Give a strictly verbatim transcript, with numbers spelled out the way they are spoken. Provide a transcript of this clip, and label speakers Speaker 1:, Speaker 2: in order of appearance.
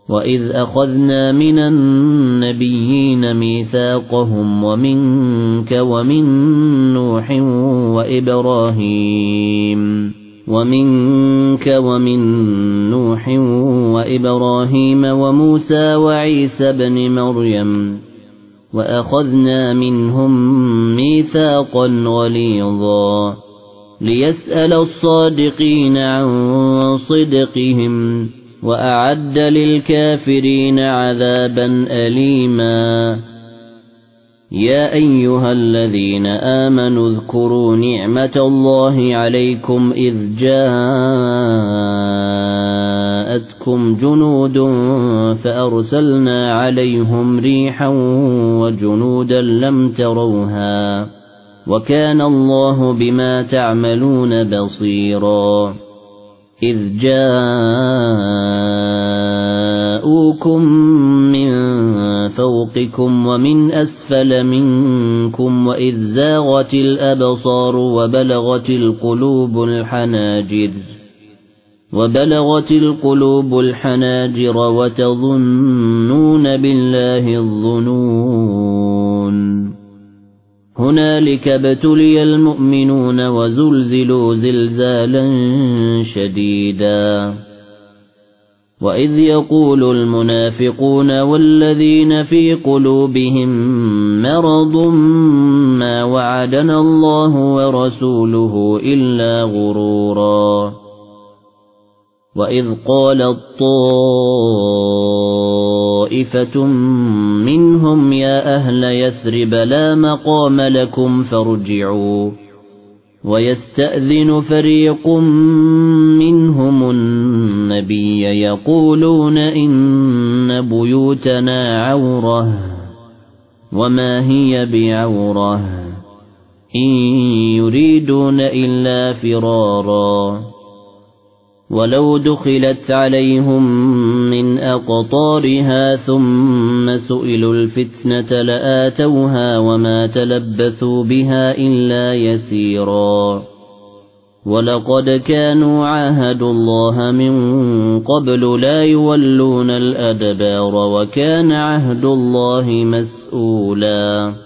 Speaker 1: وَإِذْ أَخَذْنَا مِنَ النَّبِيِّينَ مِيثَاقَهُمْ وَمِنكَ وَمِن نُّوحٍ وَإِبْرَاهِيمَ وَمِنكَ وَمِن نُّوحٍ وَإِبْرَاهِيمَ وَمُوسَى وَعِيسَى ابْنِ مَرْيَمَ وَأَخَذْنَا مِنْهُم مِّيثَاقًا غَلِيظًا لِيَسْأَلَ الصَّادِقِينَ عَن صِدْقِهِمْ وَأَعَدَّ لِلْكَافِرِينَ عَذَابًا أَلِيمًا. يَا أَيُّهَا الَّذِينَ آمَنُوا اذْكُرُوا نِعْمَةَ اللَّهِ عَلَيْكُمْ إِذْ جَاءَتْكُمْ جُنُودٌ فَأَرْسَلْنَا عَلَيْهِمْ رِيحًا وَجُنُودًا لَّمْ تَرَوْهَا وَكَانَ اللَّهُ بِمَا تَعْمَلُونَ بَصِيرًا. إِذْ جَاءُوكُم مِّن فَوْقِكُمْ وَمِنْ أَسْفَلَ مِنكُمْ وَإِذْ زَاغَتِ الْأَبْصَارُ وَبَلَغَتِ الْقُلُوبُ الْحَنَاجِرَ وَبَلَغَتِ الْقُلُوبُ الْحَنَاجِرَ وَتَظُنُّونَ بِاللَّهِ الظُّنُونَ. هُنَالِكَ ابْتُلِيَ الْمُؤْمِنُونَ وَزُلْزِلُوا زِلْزَالًا شَدِيدًا. وَإِذْ يَقُولُ الْمُنَافِقُونَ وَالَّذِينَ فِي قُلُوبِهِم مَّرَضٌ مَّا وَعَدَنَا اللَّهُ وَرَسُولُهُ إِلَّا غُرُورًا. وَإِذْ قَالَت طَّائِفَةٌ مِّنْهُمْ يَا أَهْلَ يَثْرِبَ لَا مَقَامَ لَكُمْ فَارْجِعُوا وَيَسْتَأْذِنُ فَرِيقٌ مِّنْهُمُ النَّبِيَّ يَقُولُونَ إِنَّ بُيُوتَنَا عَوْرَةٌ وَمَا هِيَ بِعَوْرَةٍ إِن يُرِيدُونَ إِلَّا فِرَارًا. وَلَوْ دُخِلَتْ عَلَيْهِم مِّنْ أَقْطَارِهَا ثُمَّ سُئِلُوا الْفِتْنَةَ لَآتَوْهَا وَمَا تَلَبَّثُوا بِهَا إِلَّا يَسِيرًا. وَلَقَدْ كَانُوا عَاهَدُوا اللَّهَ مِن قَبْلُ لَا يُوَلُّونَ الْأَدْبَارَ وَكَانَ عَهْدُ اللَّهِ مَسْئُولًا.